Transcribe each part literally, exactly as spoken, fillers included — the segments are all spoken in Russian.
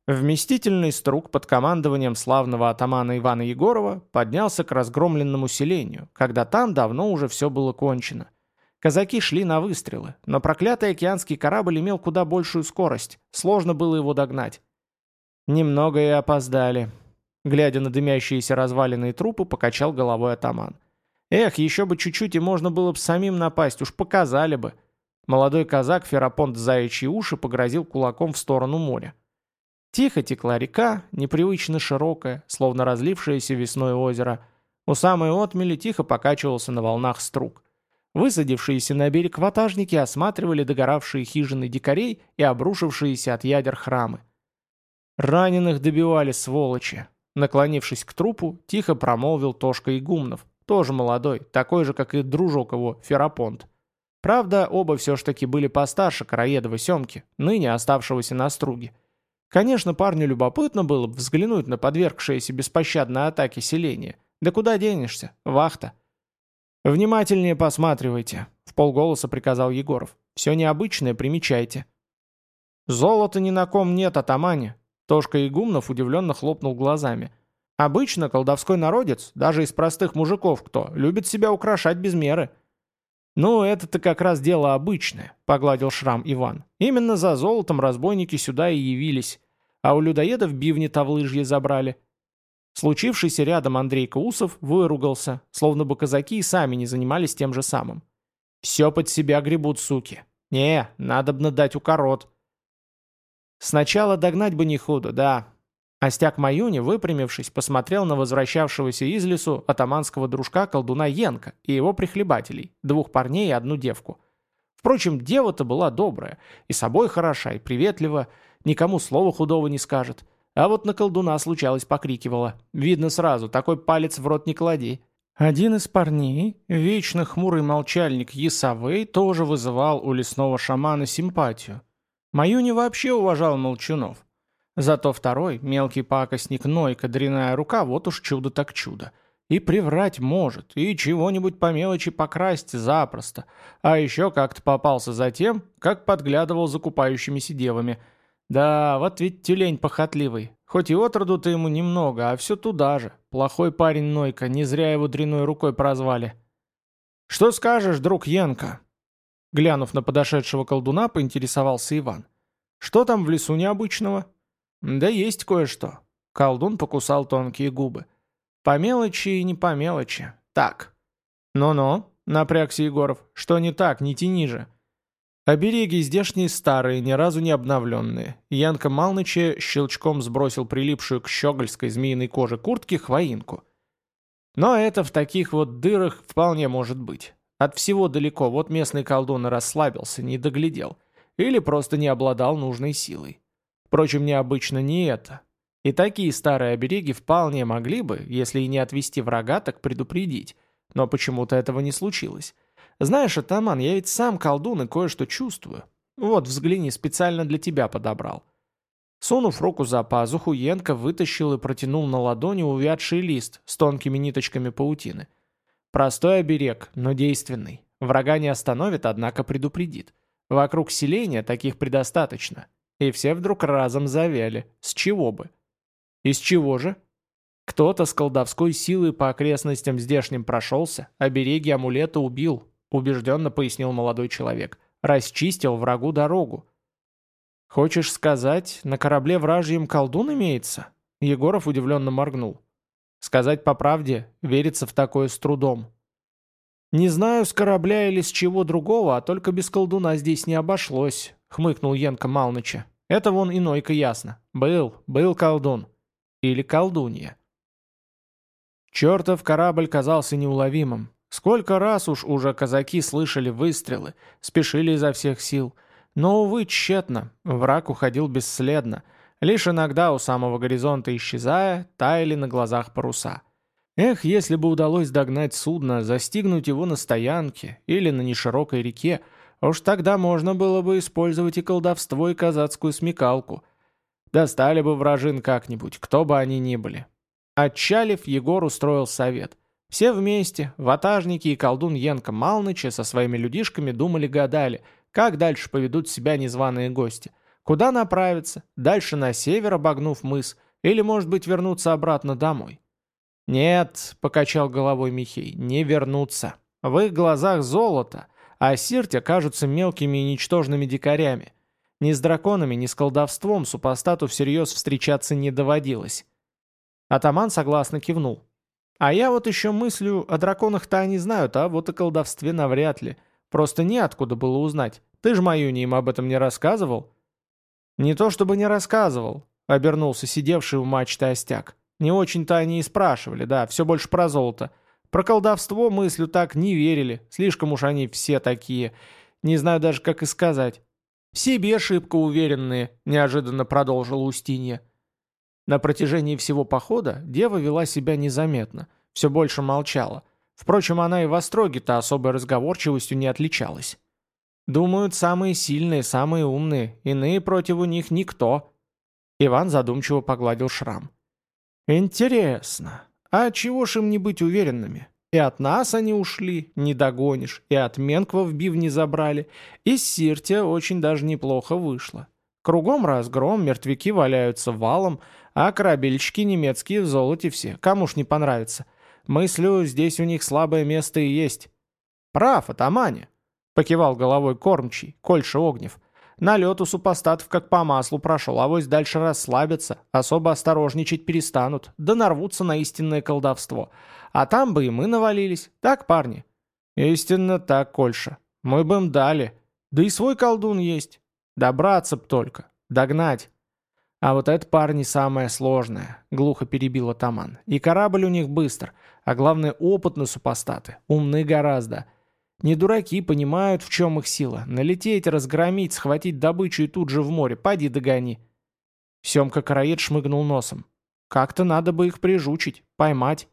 Вместительный струк под командованием славного атамана Ивана Егорова поднялся к разгромленному селению, когда там давно уже все было кончено. Казаки шли на выстрелы, но проклятый океанский корабль имел куда большую скорость, сложно было его догнать. Немного и опоздали. Глядя на дымящиеся разваленные трупы, покачал головой атаман. Эх, еще бы чуть-чуть и можно было бы самим напасть, уж показали бы. Молодой казак Ферапонт Заячьи уши погрозил кулаком в сторону моря. Тихо текла река, непривычно широкая, словно разлившееся весной озеро. У самой отмели тихо покачивался на волнах струк. Высадившиеся на берег ватажники осматривали догоравшие хижины дикарей и обрушившиеся от ядер храмы. «Раненых добивали, сволочи!» Наклонившись к трупу, тихо промолвил Тошка Игумнов, тоже молодой, такой же, как и дружок его, Ферапонт. Правда, оба все ж таки были постарше Караедова Семки, ныне оставшегося на струге. Конечно, парню любопытно было бы взглянуть на подвергшееся беспощадной атаке селение. Да куда денешься? Вахта. «Внимательнее посматривайте», — вполголоса приказал Егоров. «Все необычное примечайте». «Золота ни на ком нет, атамане», — Тошка Игумнов удивленно хлопнул глазами. «Обычно колдовской народец, даже из простых мужиков кто, любит себя украшать без меры». «Ну, это-то как раз дело обычное», — погладил шрам Иван. «Именно за золотом разбойники сюда и явились, а у людоедов бивни тавлыжьи забрали». Случившийся рядом Андрей Каусов выругался, словно бы казаки и сами не занимались тем же самым. «Все под себя гребут, суки. Не, надобно дать укорот». «Сначала догнать бы не худо, да». Остяк Маюни, выпрямившись, посмотрел на возвращавшегося из лесу атаманского дружка колдуна Янка и его прихлебателей, двух парней и одну девку. Впрочем, дева-то была добрая, и собой хороша, и приветлива, никому слова худого не скажет. А вот на колдуна случалось покрикивала. Видно сразу, такой палец в рот не клади. Один из парней, вечно хмурый молчальник Ясавей, тоже вызывал у лесного шамана симпатию. Маюни вообще уважал молчунов. Зато второй, мелкий пакостник Нойка, дряная рука, вот уж чудо так чудо. И приврать может, и чего-нибудь по мелочи покрасть запросто. А еще как-то попался за тем, как подглядывал за купающимися девами. Да, вот ведь тюлень похотливый. Хоть и отроду-то ему немного, а все туда же. Плохой парень Нойка, не зря его дряной рукой прозвали. «Что скажешь, друг Янка?» Глянув на подошедшего колдуна, поинтересовался Иван. «Что там в лесу необычного?» «Да есть кое-что». Колдун покусал тонкие губы. «По мелочи и не по мелочи. Так». «Ну-ну», — напрягся Егоров. «Что не так, не тяни же». Обереги здешние старые, ни разу не обновленные. Янка Малныча щелчком сбросил прилипшую к щегольской змеиной коже куртки хвоинку. Но это в таких вот дырах вполне может быть. От всего далеко, вот местный колдун и расслабился, не доглядел. Или просто не обладал нужной силой. Впрочем, необычно не это. И такие старые обереги вполне могли бы, если и не отвести врага, так предупредить. Но почему-то этого не случилось. Знаешь, атаман, я ведь сам колдун и кое-что чувствую. Вот, взгляни, специально для тебя подобрал». Сунув руку за пазуху, Янка вытащил и протянул на ладони увядший лист с тонкими ниточками паутины. Простой оберег, но действенный. Врага не остановит, однако предупредит. Вокруг селения таких предостаточно. И все вдруг разом завяли. С чего бы? Из чего же? Кто-то с колдовской силой по окрестностям здешним прошелся, обереги амулета убил, убежденно пояснил молодой человек. Расчистил врагу дорогу. «Хочешь сказать, на корабле вражьем колдун имеется?» Егоров удивленно моргнул. Сказать по правде, верится в такое с трудом. «Не знаю, с корабля или с чего другого, а только без колдуна здесь не обошлось», — хмыкнул Янка Малныча. «Это вон иной-ка ясно. Был, был колдун. Или колдунья». Чертов корабль казался неуловимым. Сколько раз уж уже казаки слышали выстрелы, спешили изо всех сил. Но, увы, тщетно, враг уходил бесследно. Лишь иногда у самого горизонта исчезая, таяли на глазах паруса. Эх, если бы удалось догнать судно, застигнуть его на стоянке или на неширокой реке, уж тогда можно было бы использовать и колдовство, и казацкую смекалку. Достали бы вражин как-нибудь, кто бы они ни были. Отчалив, Егор устроил совет. Все вместе, ватажники и колдун Янка Малныча со своими людишками думали-гадали, как дальше поведут себя незваные гости. Куда направиться? Дальше на север, обогнув мыс, или, может быть, вернуться обратно домой? «Нет», — покачал головой Михей, — «не вернуться. В их глазах золото, а Сирте кажутся мелкими и ничтожными дикарями. Ни с драконами, ни с колдовством супостату всерьез встречаться не доводилось». Атаман согласно кивнул. «А я вот еще мыслю, о драконах-то они знают, а вот о колдовстве навряд ли. Просто неоткуда было узнать. Ты ж Маюне им об этом не рассказывал?» «Не то чтобы не рассказывал», — обернулся сидевший у мачты Остяк. «Не очень-то они и спрашивали, да, все больше про золото. Про колдовство мыслью так не верили, слишком уж они все такие. Не знаю даже, как и сказать. В себе шибко уверенные», — неожиданно продолжила Устинья. На протяжении всего похода дева вела себя незаметно, все больше молчала. Впрочем, она и в остроге-то особой разговорчивостью не отличалась. «Думают, самые сильные, самые умные, иные против них никто». Иван задумчиво погладил шрам. «Интересно, а чего ж им не быть уверенными? И от нас они ушли, не догонишь, и от Менква в бивни забрали, и с Сирте очень даже неплохо вышло. Кругом разгром, мертвяки валяются валом, а корабельщики немецкие в золоте все, кому ж не понравится. Мыслю, здесь у них слабое место и есть». «Прав, атамане», — покивал головой кормчий, Кольша Огнев. «Налет у супостатов как по маслу прошел, авось дальше расслабятся, особо осторожничать перестанут, да нарвутся на истинное колдовство. А там бы и мы навалились, так, парни?» «Истинно так, Кольша. Мы бы им дали. Да и свой колдун есть. Добраться б только. Догнать». «А вот это, парни, самое сложное», — глухо перебил атаман. «И корабль у них быстр, а главное опытны супостаты, умны гораздо. Не дураки, понимают, в чем их сила. Налететь, разгромить, схватить добычу и тут же в море. Поди догони». Семка-караед шмыгнул носом. «Как-то надо бы их прижучить, поймать».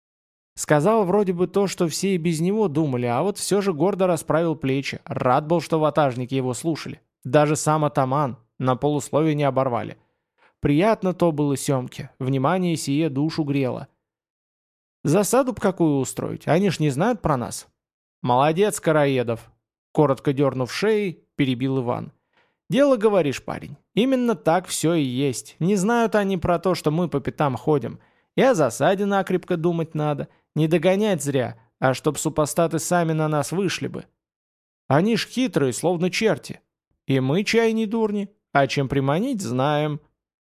Сказал вроде бы то, что все и без него думали, а вот все же гордо расправил плечи. Рад был, что ватажники его слушали. Даже сам атаман на полусловие не оборвали. Приятно то было Семке, внимание сие душу грело. «Засаду б какую устроить, они ж не знают про нас». «Молодец, Караедов!» Коротко дернув шеей, перебил Иван. «Дело, говоришь, парень. Именно так все и есть. Не знают они про то, что мы по пятам ходим. И о засаде накрепко думать надо. Не догонять зря, а чтоб супостаты сами на нас вышли бы. Они ж хитрые, словно черти. И мы, чай не дурни, а чем приманить, знаем».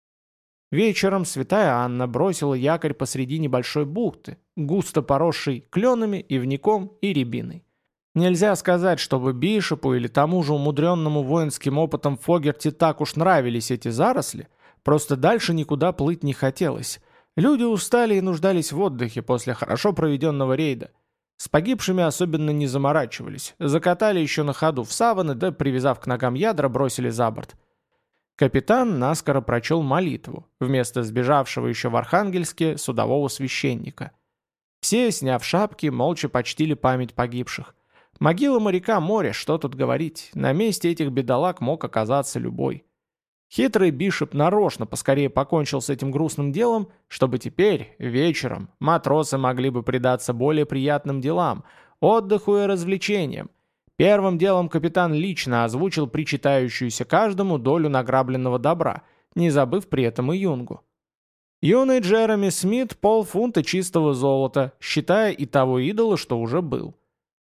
Вечером святая Анна бросила якорь посреди небольшой бухты, густо поросшей кленами, ивняком и рябиной. Нельзя сказать, чтобы Бишопу или тому же умудренному воинским опытом Фогерти так уж нравились эти заросли, просто дальше никуда плыть не хотелось. Люди устали и нуждались в отдыхе после хорошо проведенного рейда. С погибшими особенно не заморачивались, закатали еще на ходу в саваны, да, привязав к ногам ядра, бросили за борт. Капитан наскоро прочел молитву, вместо сбежавшего еще в Архангельске судового священника. Все, сняв шапки, молча почтили память погибших. Могила моряка море, что тут говорить, на месте этих бедолаг мог оказаться любой. Хитрый Бишоп нарочно поскорее покончил с этим грустным делом, чтобы теперь, вечером, матросы могли бы предаться более приятным делам, отдыху и развлечениям. Первым делом капитан лично озвучил причитающуюся каждому долю награбленного добра, не забыв при этом и юнгу. Юный Джереми Смит полфунта чистого золота, считая и того идола, что уже был.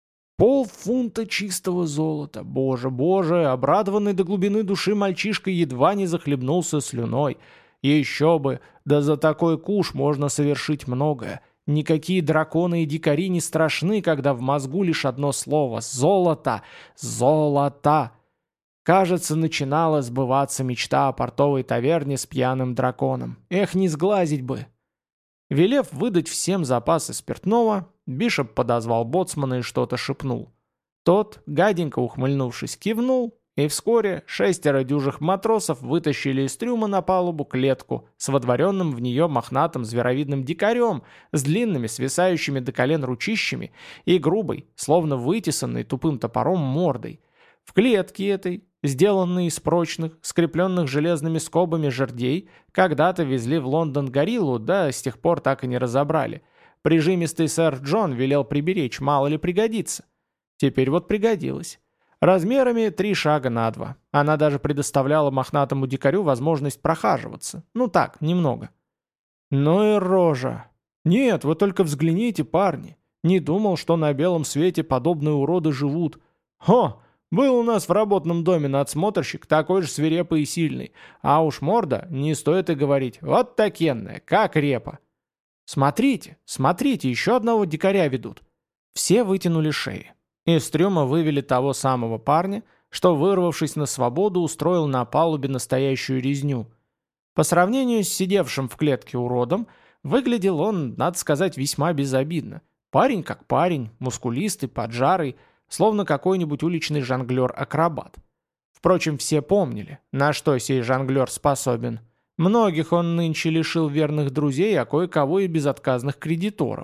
Полфунта чистого золота, боже, боже, обрадованный до глубины души мальчишка едва не захлебнулся слюной. Еще бы, да за такой куш можно совершить многое. Никакие драконы и дикари не страшны, когда в мозгу лишь одно слово — золото, золото. Кажется, начинала сбываться мечта о портовой таверне с пьяным драконом. Эх, не сглазить бы. Велев выдать всем запасы спиртного, Бишоп подозвал боцмана и что-то шепнул. Тот, гаденько ухмыльнувшись, кивнул, и вскоре шестеро дюжих матросов вытащили из трюма на палубу клетку с водворенным в нее мохнатым зверовидным дикарем с длинными свисающими до колен ручищами и грубой, словно вытесанной тупым топором мордой. В клетке этой, сделанной из прочных, скрепленных железными скобами жердей, когда-то везли в Лондон гориллу, да с тех пор так и не разобрали. Прижимистый сэр Джон велел приберечь, мало ли пригодится. Теперь вот пригодилось. Размерами три шага на два. Она даже предоставляла мохнатому дикарю возможность прохаживаться. Ну так, немного. Ну и рожа. Нет, вы только взгляните, парни. Не думал, что на белом свете подобные уроды живут. Хо! Был у нас в работном доме надсмотрщик, такой же свирепый и сильный. А уж морда, не стоит и говорить, вот такенная, как репа. Смотрите, смотрите, еще одного дикаря ведут. Все вытянули шеи. Из трюма вывели того самого парня, что, вырвавшись на свободу, устроил на палубе настоящую резню. По сравнению с сидевшим в клетке уродом, выглядел он, надо сказать, весьма безобидно. Парень как парень, мускулистый, поджарый, словно какой-нибудь уличный жонглер-акробат. Впрочем, все помнили, на что сей жонглер способен. Многих он нынче лишил верных друзей, а кое-кого и безотказных кредиторов.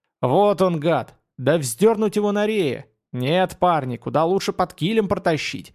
Вот он, гад! Да вздернуть его на рее! Нет, парни, куда лучше под килем протащить.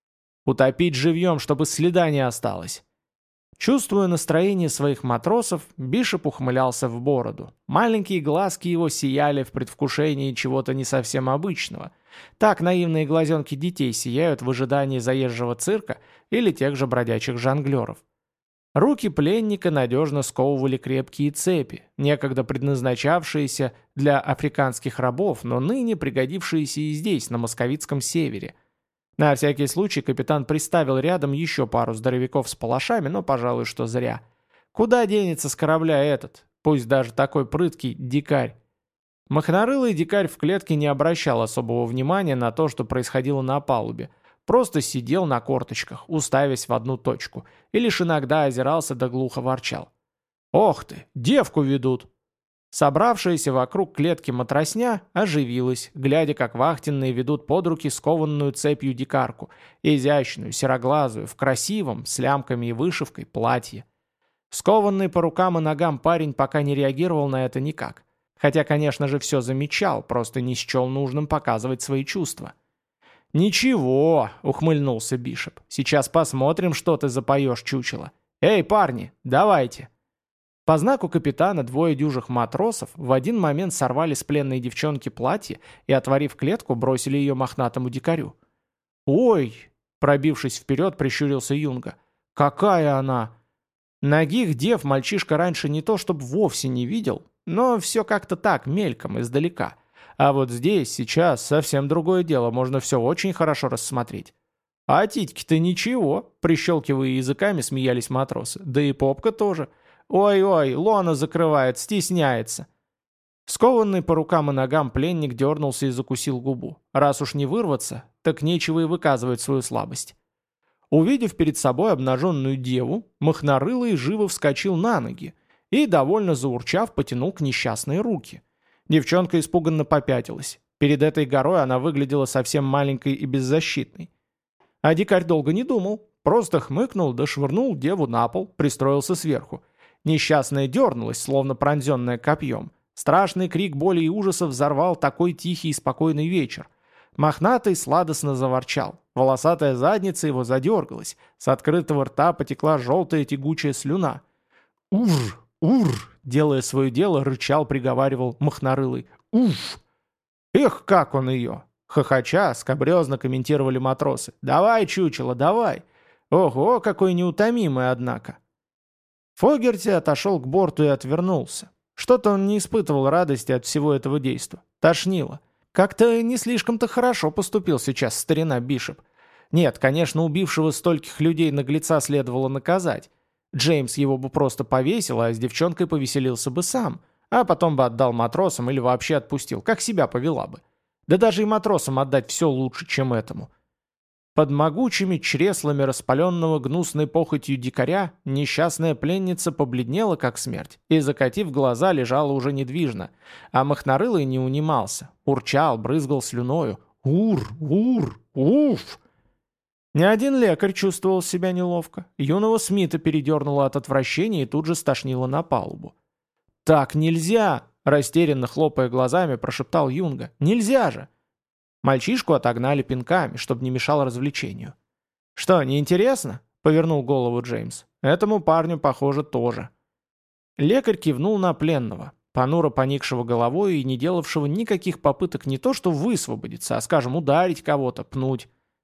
Утопить живьем, чтобы следа не осталось. Чувствуя настроение своих матросов, Бишоп ухмылялся в бороду. Маленькие глазки его сияли в предвкушении чего-то не совсем обычного. Так наивные глазенки детей сияют в ожидании заезжего цирка или тех же бродячих жонглеров. Руки пленника надежно сковывали крепкие цепи, некогда предназначавшиеся для африканских рабов, но ныне пригодившиеся и здесь, на московитском севере. На всякий случай капитан приставил рядом еще пару здоровяков с палашами, но, пожалуй, что зря. Куда денется с корабля этот, пусть даже такой прыткий, дикарь? Махнорылый дикарь в клетке не обращал особого внимания на то, что происходило на палубе. Просто сидел на корточках, уставясь в одну точку, и лишь иногда озирался да глухо ворчал. «Ох ты, девку ведут!» Собравшаяся вокруг клетки матросня оживилась, глядя, как вахтенные ведут под руки скованную цепью дикарку, изящную, сероглазую, в красивом, с лямками и вышивкой, платье. Скованный по рукам и ногам парень пока не реагировал на это никак. Хотя, конечно же, все замечал, просто не счел нужным показывать свои чувства. «Ничего», — ухмыльнулся Бишоп, — «сейчас посмотрим, что ты запоешь, чучело. Эй, парни, давайте». По знаку капитана двое дюжих матросов в один момент сорвали с пленной девчонки платье и, отворив клетку, бросили ее мохнатому дикарю. «Ой!» — пробившись вперед, прищурился Юнга. «Какая она!» Нагих дев мальчишка раньше не то чтобы вовсе не видел, но все как-то так, мельком, издалека. А вот здесь, сейчас, совсем другое дело, можно все очень хорошо рассмотреть. «А титьки-то ничего!» — прищелкивая языками, смеялись матросы. «Да и попка тоже!» «Ой-ой, лона закрывает, стесняется». Скованный по рукам и ногам пленник дернулся и закусил губу. Раз уж не вырваться, так нечего и выказывать свою слабость. Увидев перед собой обнаженную деву, махнорылый живо вскочил на ноги и, довольно заурчав, потянул к несчастной руки. Девчонка испуганно попятилась. Перед этой горой она выглядела совсем маленькой и беззащитной. А дикарь долго не думал, просто хмыкнул да швырнул деву на пол, пристроился сверху. Несчастная дернулась, словно пронзенная копьем. Страшный крик боли и ужаса взорвал такой тихий и спокойный вечер. Мохнатый сладостно заворчал. Волосатая задница его задергалась. С открытого рта потекла желтая тягучая слюна. «Ур! Ур!» — делая свое дело, рычал, приговаривал махнорылый. «Уф!» «Эх, как он ее!» Хохоча, скабрезно комментировали матросы. «Давай, чучело, давай!» «Ого, какой неутомимый, однако!» Фогерти отошел к борту и отвернулся. Что-то он не испытывал радости от всего этого действа. Тошнило. Как-то не слишком-то хорошо поступил сейчас старина Бишоп. Нет, конечно, убившего стольких людей наглеца следовало наказать. Джеймс его бы просто повесил, а с девчонкой повеселился бы сам, а потом бы отдал матросам или вообще отпустил, как себя повела бы. Да даже и матросам отдать все лучше, чем этому. Под могучими чреслами распаленного гнусной похотью дикаря несчастная пленница побледнела, как смерть, и, закатив глаза, лежала уже недвижно, а махнорылый не унимался, урчал, брызгал слюною. «Ур! Ур! Уф!» Ни один лекарь чувствовал себя неловко. Юного Смита передернуло от отвращения и тут же стошнило на палубу. «Так нельзя!» – растерянно хлопая глазами, прошептал Юнга. «Нельзя же!» Мальчишку отогнали пинками, чтобы не мешал развлечению. «Что, неинтересно?» — повернул голову Джеймс. «Этому парню, похоже, тоже». Лекарь кивнул на пленного, понуро поникшего головой и не делавшего никаких попыток не то что высвободиться, а, скажем, ударить кого-то, пнуть.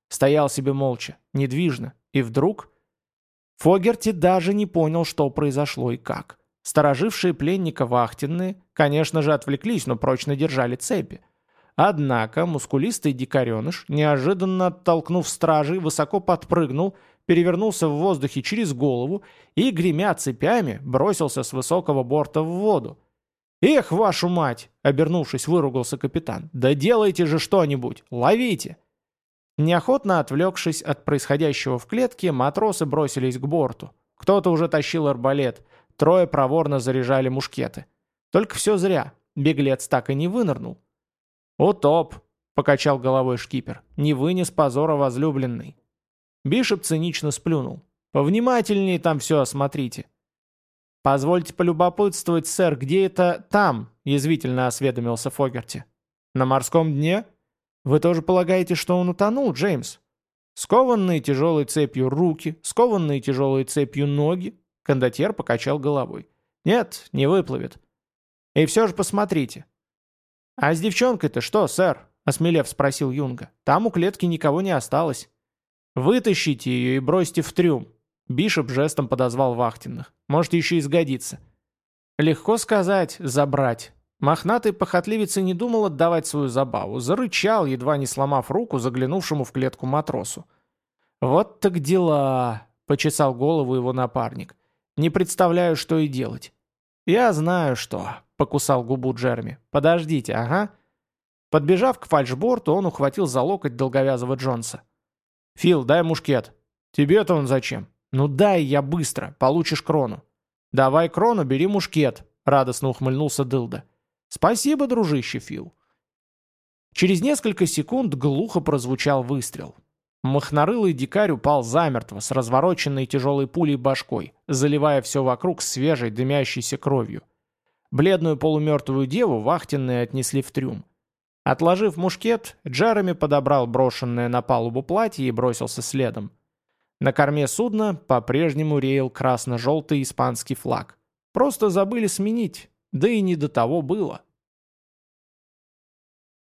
Стоял себе молча, недвижно, и вдруг... Фогерти даже не понял, что произошло и как. Сторожившие пленника вахтенные, конечно же, отвлеклись, но прочно держали цепи. Однако мускулистый дикареныш, неожиданно оттолкнув стражей, высоко подпрыгнул, перевернулся в воздухе через голову и, гремя цепями, бросился с высокого борта в воду. «Эх, вашу мать!» — обернувшись, выругался капитан. «Да делайте же что-нибудь! Ловите!» Неохотно отвлекшись от происходящего в клетке, матросы бросились к борту. Кто-то уже тащил арбалет, трое проворно заряжали мушкеты. Только все зря, беглец так и не вынырнул. «Утоп!» — покачал головой шкипер. «Не вынес позора возлюбленный». Бишоп цинично сплюнул. «Повнимательнее там все осмотрите». «Позвольте полюбопытствовать, сэр, где это там?» — язвительно осведомился Фогерти. «На морском дне? Вы тоже полагаете, что он утонул, Джеймс?» «Скованные тяжелой цепью руки, скованные тяжелой цепью ноги», — кондотьер покачал головой. «Нет, не выплывет. И все же посмотрите». «А с девчонкой-то что, сэр?» — осмелев спросил Юнга. «Там у клетки никого не осталось». «Вытащите ее и бросьте в трюм». Бишоп жестом подозвал вахтенных. «Может, еще и сгодится». Легко сказать «забрать». Мохнатый похотливец и не думал отдавать свою забаву. Зарычал, едва не сломав руку заглянувшему в клетку матросу. «Вот так дела», — почесал голову его напарник. «Не представляю, что и делать». «Я знаю, что», — покусал губу Джерми. «Подождите, ага». Подбежав к фальшборту, он ухватил за локоть долговязого Джонса. «Фил, дай мушкет». «Тебе-то он зачем?» «Ну дай я быстро, получишь крону». «Давай крону, бери мушкет», — радостно ухмыльнулся Дылда. «Спасибо, дружище Фил». Через несколько секунд глухо прозвучал выстрел. Махнорылый дикарь упал замертво с развороченной тяжелой пулей башкой, заливая все вокруг свежей дымящейся кровью. Бледную полумертвую деву вахтенные отнесли в трюм. Отложив мушкет, Джереми подобрал брошенное на палубу платье и бросился следом. На корме судна по-прежнему реял красно-желтый испанский флаг. Просто забыли сменить, да и не до того было.